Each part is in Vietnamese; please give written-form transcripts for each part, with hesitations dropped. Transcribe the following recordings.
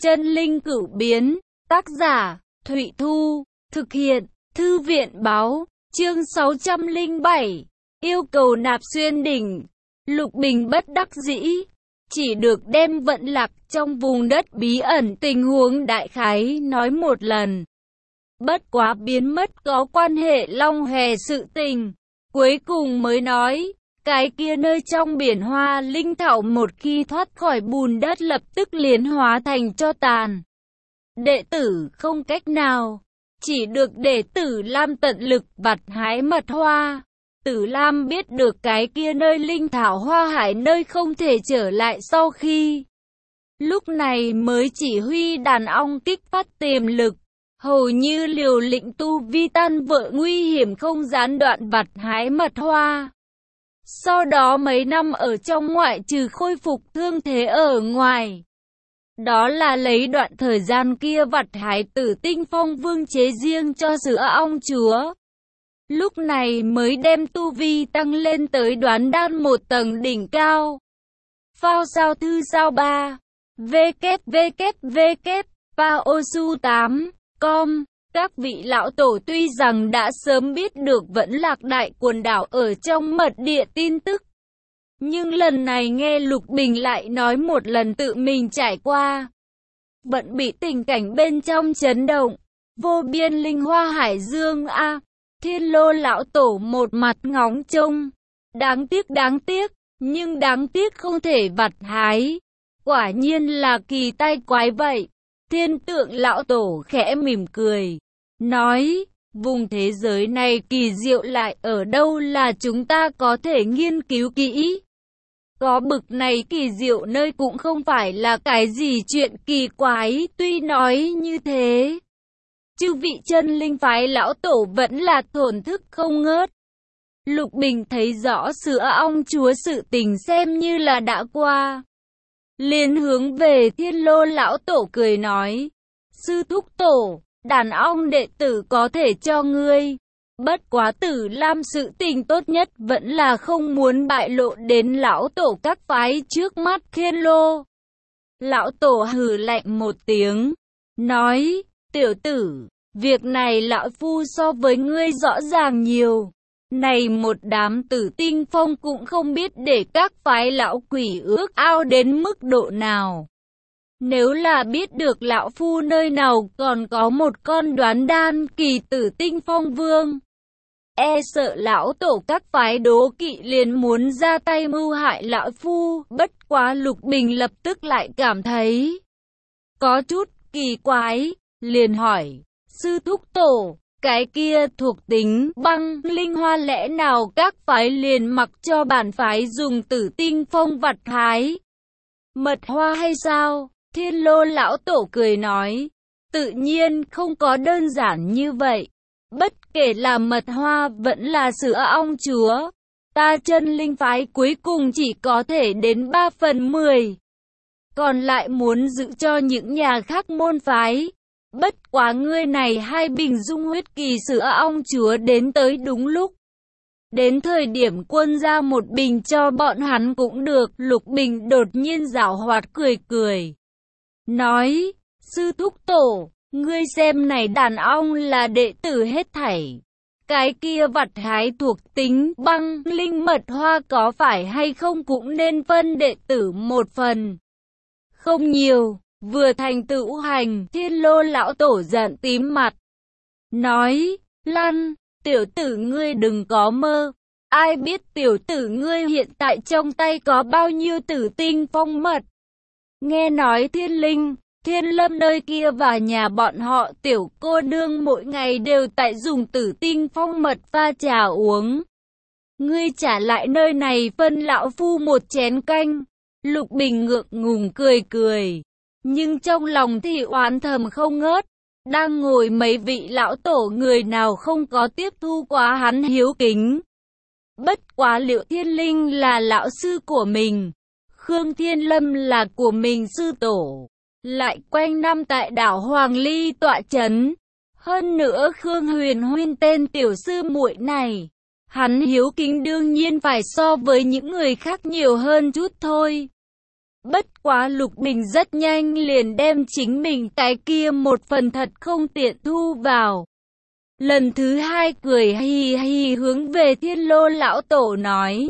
Chân linh cửu biến, tác giả, Thụy Thu, thực hiện, Thư viện báo, chương 607, yêu cầu nạp xuyên đỉnh. Lục Bình bất đắc dĩ, chỉ được đem vận lạc trong vùng đất bí ẩn tình huống đại khái nói một lần. Bất quá biến mất có quan hệ Long Hề sự tình, cuối cùng mới nói, cái kia nơi trong biển hoa linh thảo một khi thoát khỏi bùn đất lập tức liền hóa thành tro tàn. Đệ tử không cách nào, chỉ được để Tử Lam tận lực vặt hái mật hoa. Tử Lam biết được cái kia nơi linh thảo hoa hải nơi không thể trở lại sau khi. Lúc này mới chỉ huy đàn ong kích phát tiềm lực, hầu như liều lĩnh tu vi tan vỡ nguy hiểm không gián đoạn vặt hái mật hoa. Sau đó mấy năm ở trong ngoại trừ khôi phục thương thế ở ngoài. Đó là lấy đoạn thời gian kia vặt hái Tử Tinh Phong Vương chế riêng cho sữa ong chúa. Lúc này mới đem tu vi tăng lên tới đoán đan một tầng đỉnh cao. Phao sao thư sao 3 www paosu8.com. Các vị lão tổ tuy rằng đã sớm biết được Vẫn Lạc Đại quần đảo ở trong mật địa tin tức, nhưng lần này nghe Lục Bình lại nói một lần tự mình trải qua, vẫn bị tình cảnh bên trong chấn động. Vô biên linh hoa hải dương a, Thiên Lô lão tổ một mặt ngóng trông. Đáng tiếc, nhưng đáng tiếc không thể vặt hái. Quả nhiên là kỳ tai quái vậy. Thiên Tượng lão tổ khẽ mỉm cười, nói, vùng thế giới này kỳ diệu lại ở đâu là chúng ta có thể nghiên cứu kỹ. Có bực này kỳ diệu nơi cũng không phải là cái gì chuyện kỳ quái, tuy nói như thế. Chư vị chân linh phái lão tổ vẫn là thổn thức không ngớt. Lục Bình thấy rõ sữa ong chúa sự tình xem như là đã qua. Liền hướng về Thiên Lô lão tổ cười nói, sư thúc tổ, đàn ong đệ tử có thể cho ngươi. Bất quá Tử Lam sự tình tốt nhất vẫn là không muốn bại lộ đến lão tổ các phái trước mắt. Thiên Lô lão tổ hừ lạnh một tiếng, nói, tiểu tử, việc này lão phu so với ngươi rõ ràng nhiều. Này một đám Tử Tinh Phong cũng không biết để các phái lão quỷ ước ao đến mức độ nào. Nếu là biết được lão phu nơi nào còn có một con đoán đan kỳ Tử Tinh Phong Vương, e sợ lão tổ các phái đố kỵ liền muốn ra tay mưu hại lão phu. Bất quá Lục Bình lập tức lại cảm thấy có chút kỳ quái, liền hỏi, sư thúc tổ, cái kia thuộc tính băng linh hoa lẽ nào các phái liền mặc cho bản phái dùng Tử Tinh Phong vặt hái mật hoa hay sao? Thiên Lô lão tổ cười nói, tự nhiên không có đơn giản như vậy. Bất kể là mật hoa vẫn là sữa ong chúa, ta chân linh phái cuối cùng chỉ có thể đến 3/10. Còn lại muốn giữ cho những nhà khác môn phái. Bất quá ngươi này 2 bình dung huyết kỳ sữa ong chúa đến tới đúng lúc. Đến thời điểm quân ra 1 bình cho bọn hắn cũng được. Lục Bình đột nhiên giảo hoạt cười, nói, sư thúc tổ, ngươi xem này đàn ong là đệ tử hết thảy. Cái kia vặt hái thuộc tính băng linh mật hoa có phải hay không cũng nên phân đệ tử 1 phần. Không nhiều. Vừa thành tựu hành, Thiên Lô lão tổ giận tím mặt, nói, lăn, tiểu tử ngươi đừng có mơ. Ai biết tiểu tử ngươi hiện tại trong tay có bao nhiêu Tử Tinh Phong mật. Nghe nói Thiên Linh, Thiên Lâm nơi kia và nhà bọn họ tiểu cô nương mỗi ngày đều tại dùng Tử Tinh Phong mật pha trà uống. Ngươi trả lại nơi này phân lão phu 1 chén canh. Lục Bình ngượng ngùng cười. Nhưng trong lòng thì oán thầm không ngớt. Đang ngồi mấy vị lão tổ người nào không có tiếp thu quá hắn hiếu kính. Bất quá Liệu Thiên Linh là lão sư của mình, Khương Thiên Lâm là của mình sư tổ, lại quanh năm tại đảo Hoàng Ly tọa chấn. Hơn nữa Khương Huyền Huyên tên tiểu sư muội này, hắn hiếu kính đương nhiên phải so với những người khác nhiều hơn chút thôi. Bất quá Lục Bình rất nhanh liền đem chính mình cái kia một phần thật không tiện thu vào. Lần thứ hai cười hì hì hướng về Thiên Lô lão tổ nói: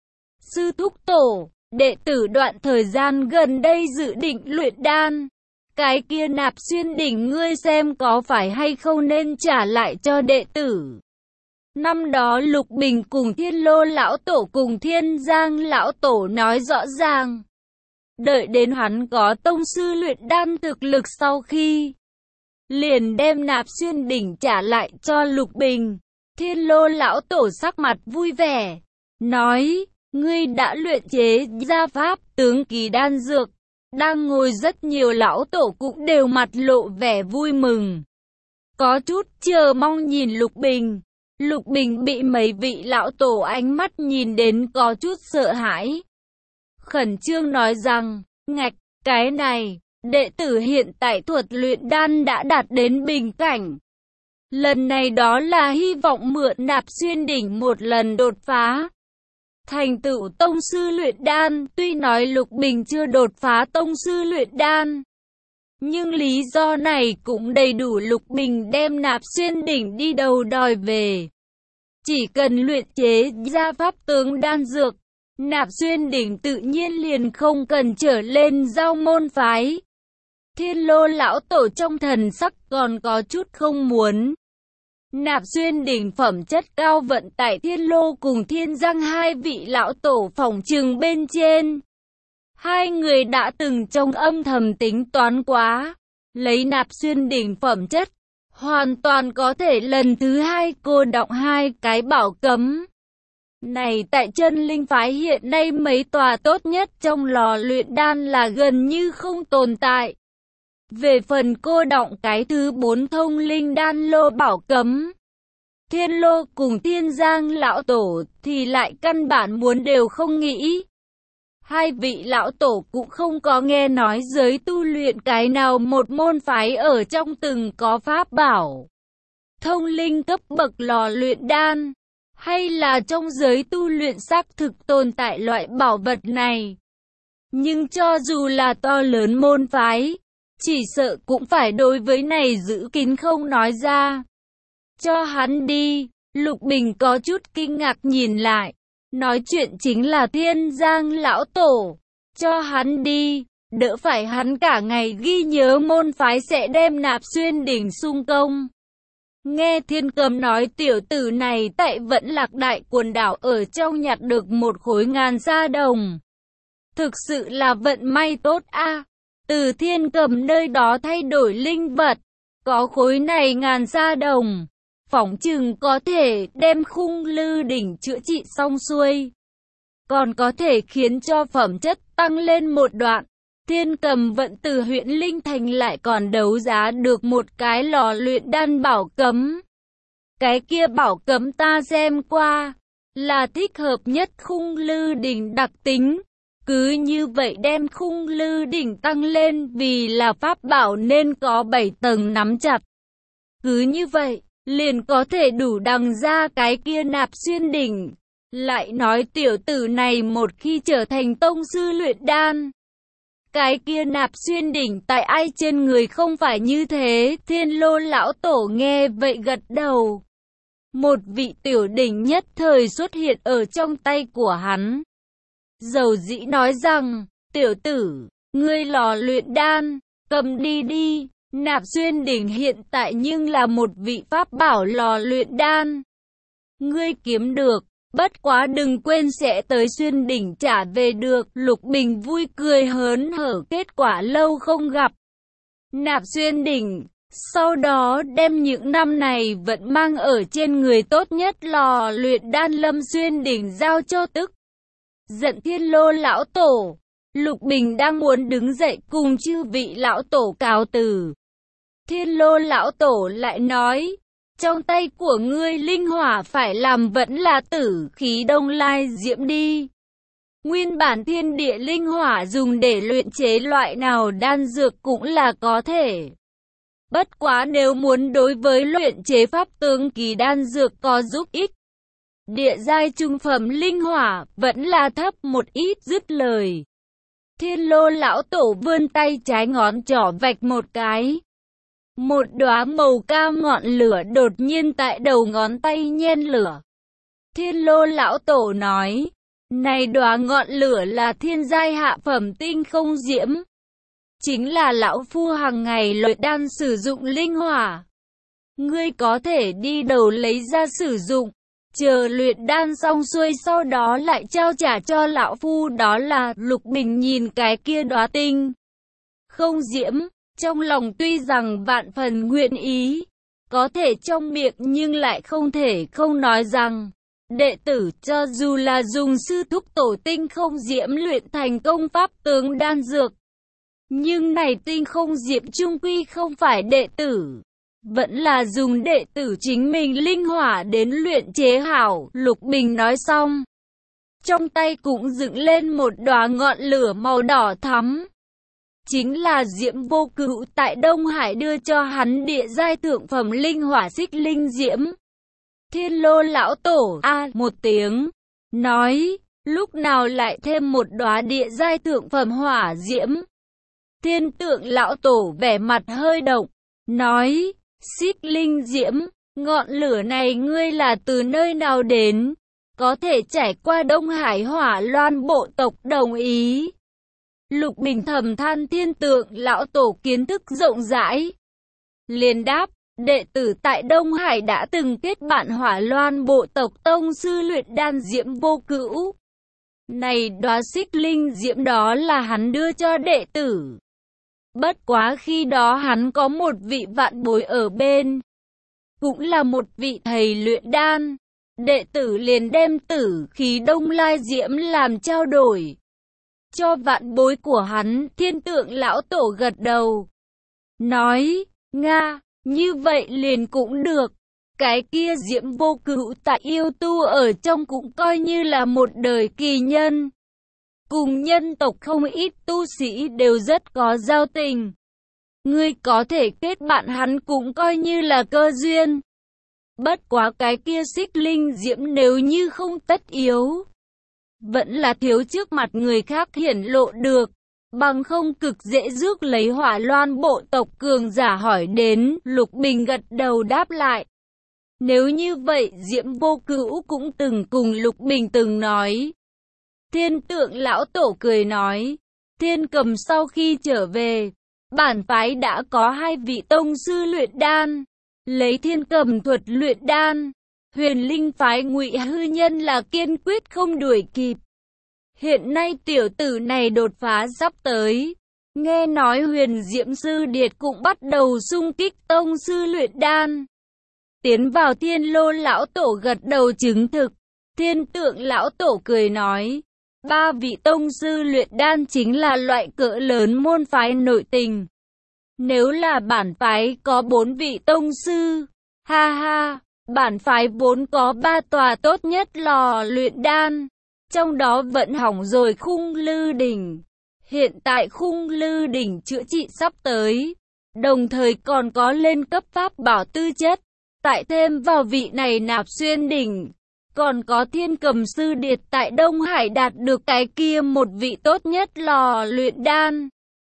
sư thúc tổ, đệ tử đoạn thời gian gần đây dự định luyện đan. Cái kia Nạp Xuyên đỉnh ngươi xem có phải hay không nên trả lại cho đệ tử. Năm đó Lục Bình cùng Thiên Lô lão tổ cùng Thiên Giang lão tổ nói rõ ràng. Đợi đến hắn có tông sư luyện đan thực lực sau khi, liền đem Nạp Xuyên đỉnh trả lại cho Lục Bình. Thiên Lô lão tổ sắc mặt vui vẻ, nói: ngươi đã luyện chế ra pháp tướng kỳ đan dược. Đang ngồi rất nhiều lão tổ cũng đều mặt lộ vẻ vui mừng, có chút chờ mong nhìn Lục Bình. Lục Bình bị mấy vị lão tổ ánh mắt nhìn đến có chút sợ hãi, khẩn trương nói rằng: ngạch, cái này, đệ tử hiện tại thuật luyện đan đã đạt đến bình cảnh. Lần này đó là hy vọng mượn Nạp Xuyên đỉnh một lần đột phá, thành tựu tông sư luyện đan. Tuy nói Lục Bình chưa đột phá tông sư luyện đan, nhưng lý do này cũng đầy đủ Lục Bình đem Nạp Xuyên đỉnh đi đầu đòi về. Chỉ cần luyện chế ra pháp tướng đan dược, Nạp Xuyên đỉnh tự nhiên liền không cần trở lên giao môn phái. Thiên Lô lão tổ trong thần sắc còn có chút không muốn. Nạp Xuyên đỉnh phẩm chất cao vận tại Thiên Lô cùng Thiên Giang hai vị lão tổ phỏng chừng bên trên. Hai người đã từng trong âm thầm tính toán quá, lấy Nạp Xuyên đỉnh phẩm chất, hoàn toàn có thể lần thứ hai cô đọng hai cái bảo cấm. Này tại chân linh phái hiện nay mấy tòa tốt nhất trong lò luyện đan là gần như không tồn tại. Về phần cô đọng cái thứ 4 thông linh đan lô bảo cấm, Thiên Lô cùng Thiên Giang lão tổ thì lại căn bản muốn đều không nghĩ. Hai vị lão tổ cũng không có nghe nói giới tu luyện cái nào một môn phái ở trong từng có pháp bảo thông linh cấp bậc lò luyện đan, hay là trong giới tu luyện xác thực tồn tại loại bảo vật này. Nhưng cho dù là to lớn môn phái, chỉ sợ cũng phải đối với này giữ kín không nói ra. Cho hắn đi. Lục Bình có chút kinh ngạc nhìn lại, nói chuyện chính là Thiên Giang lão tổ. Cho hắn đi, đỡ phải hắn cả ngày ghi nhớ môn phái sẽ đem Nạp Xuyên đỉnh xung công. Nghe Thiên Cầm nói tiểu tử này tại Vẫn Lạc Đại quần đảo ở trong nhặt được một khối ngàn sa đồng. Thực sự là vận may tốt a. Từ Thiên Cầm nơi đó thay đổi linh vật, có khối này ngàn sa đồng, phỏng chừng có thể đem khung lư đỉnh chữa trị xong xuôi, còn có thể khiến cho phẩm chất tăng lên một đoạn. Thiên Cầm vận từ huyện Linh Thành lại còn đấu giá được một cái lò luyện đan bảo cấm. Cái kia bảo cấm ta xem qua, là thích hợp nhất khung lư đỉnh đặc tính. Cứ như vậy đem khung lư đỉnh tăng lên, vì là pháp bảo nên có 7 tầng nắm chặt. Cứ như vậy, liền có thể đủ đằng ra cái kia Nạp Xuyên đỉnh. Lại nói tiểu tử này một khi trở thành tông sư luyện đan, cái kia Nạp Xuyên đỉnh tại ai trên người không phải như thế. Thiên Lô lão tổ nghe vậy gật đầu. Một vị tiểu đỉnh nhất thời xuất hiện ở trong tay của hắn. Dầu dĩ nói rằng: tiểu tử, ngươi lò luyện đan, cầm đi đi. Nạp Xuyên đỉnh hiện tại nhưng là một vị pháp bảo lò luyện đan. Ngươi kiếm được, bất quá đừng quên sẽ tới Xuyên đỉnh trả về được. Lục Bình vui cười hớn hở, kết quả lâu không gặp. Nạp Xuyên đỉnh, sau đó đem những năm này vẫn mang ở trên người tốt nhất lò luyện đan Lâm Xuyên đỉnh giao cho tức giận Thiên Lô lão tổ. Lục Bình đang muốn đứng dậy cùng chư vị lão tổ cáo từ, Thiên Lô lão tổ lại nói: trong tay của ngươi linh hỏa phải làm vẫn là tử khí đông lai diễm đi. Nguyên bản thiên địa linh hỏa dùng để luyện chế loại nào đan dược cũng là có thể. Bất quá nếu muốn đối với luyện chế pháp tướng kỳ đan dược có giúp ích, địa giai trung phẩm linh hỏa vẫn là thấp một ít. Dứt lời, Thiên Lô lão tổ vươn tay trái ngón trỏ vạch một cái. Một đóa màu cam ngọn lửa đột nhiên tại đầu ngón tay nhen lửa. Thiên Lô lão tổ nói, này đóa ngọn lửa là thiên giai hạ phẩm tinh không diễm. Chính là lão phu hàng ngày luyện đan sử dụng linh hỏa. Ngươi có thể đi đầu lấy ra sử dụng. Chờ luyện đan xong xuôi sau đó lại trao trả cho lão phu. Đó là Lục Bình nhìn cái kia đóa tinh không diễm. Trong lòng tuy rằng vạn phần nguyện ý, có thể trong miệng nhưng lại không thể không nói rằng, đệ tử cho dù là dùng sư thúc tổ tinh không diễm luyện thành công pháp tướng đan dược, nhưng này tinh không diễm chung quy không phải đệ tử, vẫn là dùng đệ tử chính mình linh hỏa đến luyện chế hảo. Lục Bình nói xong, trong tay cũng dựng lên một đóa ngọn lửa màu đỏ thắm. Chính là Diễm Vô Cửu tại Đông Hải đưa cho hắn địa giai thượng phẩm linh hỏa xích linh diễm. Thiên Lô lão tổ một tiếng, nói, lúc nào lại thêm một đóa địa giai thượng phẩm hỏa diễm. Thiên Tượng lão tổ vẻ mặt hơi động, nói, xích linh diễm, ngọn lửa này ngươi là từ nơi nào đến? Có thể trải qua Đông Hải Hỏa Loan bộ tộc đồng ý. Lục Bình thầm than Thiên Tượng lão tổ kiến thức rộng rãi. Liền đáp, đệ tử tại Đông Hải đã từng kết bạn Hỏa Loan bộ tộc tông sư luyện đan Diễm Vô Cửu. Này đóa xích linh diễm đó là hắn đưa cho đệ tử. Bất quá khi đó hắn có một vị vạn bối ở bên, cũng là một vị thầy luyện đan. Đệ tử liền đem tử khí Đông Lai diễm làm trao đổi cho vạn bối của hắn. Thiên Tượng lão tổ gật đầu, nói, Nga, như vậy liền cũng được. Cái kia Diễm Vô Cửu tại yêu tu ở trong cũng coi như là một đời kỳ nhân. Cùng nhân tộc không ít tu sĩ đều rất có giao tình. Ngươi có thể kết bạn hắn cũng coi như là cơ duyên. Bất quá cái kia xích linh diễm nếu như không tất yếu, vẫn là thiếu trước mặt người khác hiển lộ được, bằng không cực dễ rước lấy Hỏa Loan bộ tộc cường giả hỏi đến. Lục Bình gật đầu đáp lại. Nếu như vậy Diễm Vô Cửu cũng từng cùng Lục Bình từng nói. Thiên Tượng lão tổ cười nói, Thiên Cầm sau khi trở về, bản phái đã có 2 vị tông sư luyện đan, lấy Thiên Cầm thuật luyện đan. Huyền Linh phái Ngụy Hư Nhân là kiên quyết không đuổi kịp. Hiện nay tiểu tử này đột phá sắp tới. Nghe nói Huyền Diễm Sư Điệt cũng bắt đầu xung kích tông sư luyện đan. Tiến vào. Thiên Lô lão tổ gật đầu chứng thực. Thiên Tượng lão tổ cười nói, 3 vị tông sư luyện đan chính là loại cỡ lớn môn phái nội tình. Nếu là bản phái có 4 vị tông sư, ha ha, bản phái vốn có 3 tòa tốt nhất lò luyện đan, trong đó vận hỏng rồi Khung Lư Đỉnh. Hiện tại Khung Lư Đỉnh chữa trị sắp tới, đồng thời còn có lên cấp pháp bảo tư chất, tại thêm vào vị này Nạp Xuyên Đỉnh. Còn có Thiên Cầm Sư Điệt tại Đông Hải đạt được cái kia một vị tốt nhất lò luyện đan.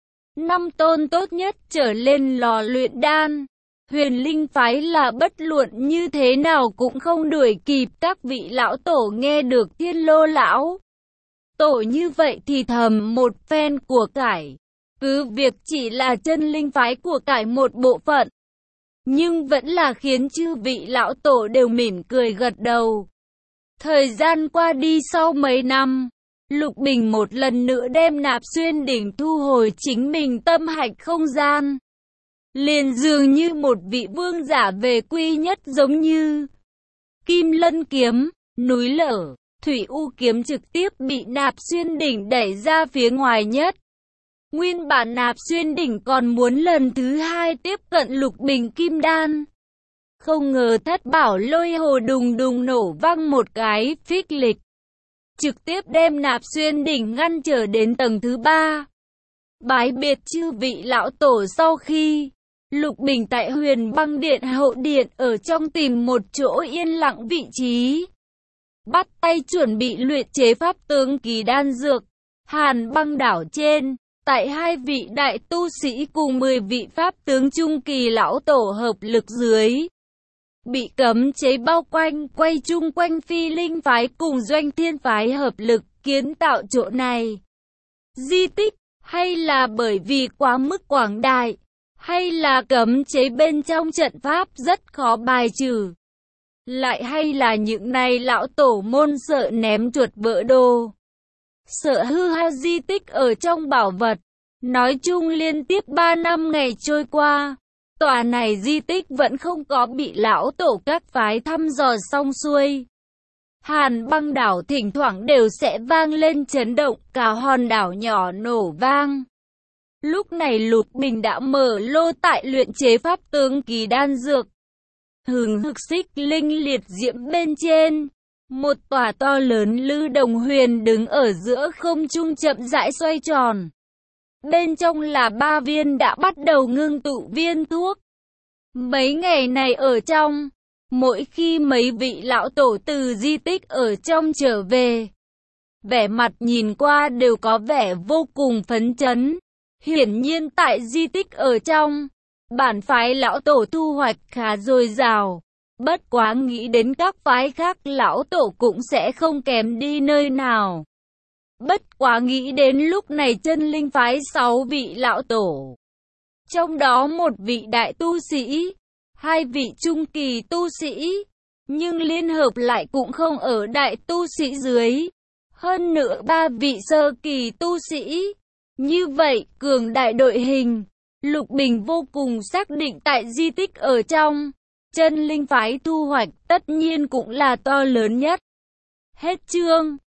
5 tôn tốt nhất trở lên lò luyện đan. Huyền Linh phái là bất luận như thế nào cũng không đuổi kịp. Các vị lão tổ nghe được Thiên Lô lão tổ như vậy thì thầm một phen của cải. Cứ việc chỉ là chân linh phái của cải một bộ phận, nhưng vẫn là khiến chư vị lão tổ đều mỉm cười gật đầu. Thời gian qua đi, sau mấy năm, Lục Bình một lần nữa đem Nạp Xuyên Đỉnh thu hồi chính mình tâm hạch không gian. Liền dường như một vị vương giả về quy nhất, giống như Kim Lân kiếm, núi lở, Thủy U kiếm trực tiếp bị Nạp Xuyên Đỉnh đẩy ra phía ngoài nhất. Nguyên bản Nạp Xuyên Đỉnh còn muốn lần thứ 2 tiếp cận Lục Bình kim đan. Không ngờ Thất Bảo Lôi Hồ đùng đùng nổ vang một cái, phích lịch, trực tiếp đem Nạp Xuyên Đỉnh ngăn trở đến tầng thứ 3. Bái biệt chư vị lão tổ sau khi, Lục Bình tại Huyền Băng Điện hậu điện ở trong tìm một chỗ yên lặng vị trí, bắt tay chuẩn bị luyện chế pháp tướng kỳ đan dược. Hàn Băng đảo trên, tại 2 vị đại tu sĩ cùng 10 vị pháp tướng trung kỳ lão tổ hợp lực dưới, bị cấm chế bao quanh, quay chung quanh Phi Linh phái cùng Doanh Thiên phái hợp lực kiến tạo chỗ này. Di tích, hay là bởi vì quá mức quảng đại, hay là cấm chế bên trong trận pháp rất khó bài trừ, lại hay là những này lão tổ môn sợ ném chuột vỡ đồ, sợ hư hao di tích ở trong bảo vật. Nói chung liên tiếp 3 năm ngày trôi qua, tòa này di tích vẫn không có bị lão tổ các phái thăm dò xong xuôi. Hàn Băng đảo thỉnh thoảng đều sẽ vang lên chấn động, cả hòn đảo nhỏ nổ vang. Lúc này Lục Bình đã mở lô tại luyện chế pháp tướng kỳ đan dược. Hừng hực xích linh liệt diễm bên trên, một tòa to lớn lư đồng huyền đứng ở giữa không trung chậm rãi xoay tròn. Bên trong là 3 viên đã bắt đầu ngưng tụ viên thuốc. Mấy ngày này ở trong, mỗi khi mấy vị lão tổ từ di tích ở trong trở về, vẻ mặt nhìn qua đều có vẻ vô cùng phấn chấn. Hiển nhiên tại di tích ở trong, bản phái lão tổ thu hoạch khá dồi dào. Bất quá nghĩ đến các phái khác lão tổ cũng sẽ không kém đi nơi nào. Bất quá nghĩ đến lúc này chân linh phái 6 vị lão tổ, trong đó 1 vị đại tu sĩ, 2 vị trung kỳ tu sĩ, nhưng liên hợp lại cũng không ở đại tu sĩ dưới. Hơn nữa 3 vị sơ kỳ tu sĩ. Như vậy, cường đại đội hình, Lục Bình vô cùng xác định tại di tích ở trong, chân linh phái thu hoạch tất nhiên cũng là to lớn nhất. Hết chương.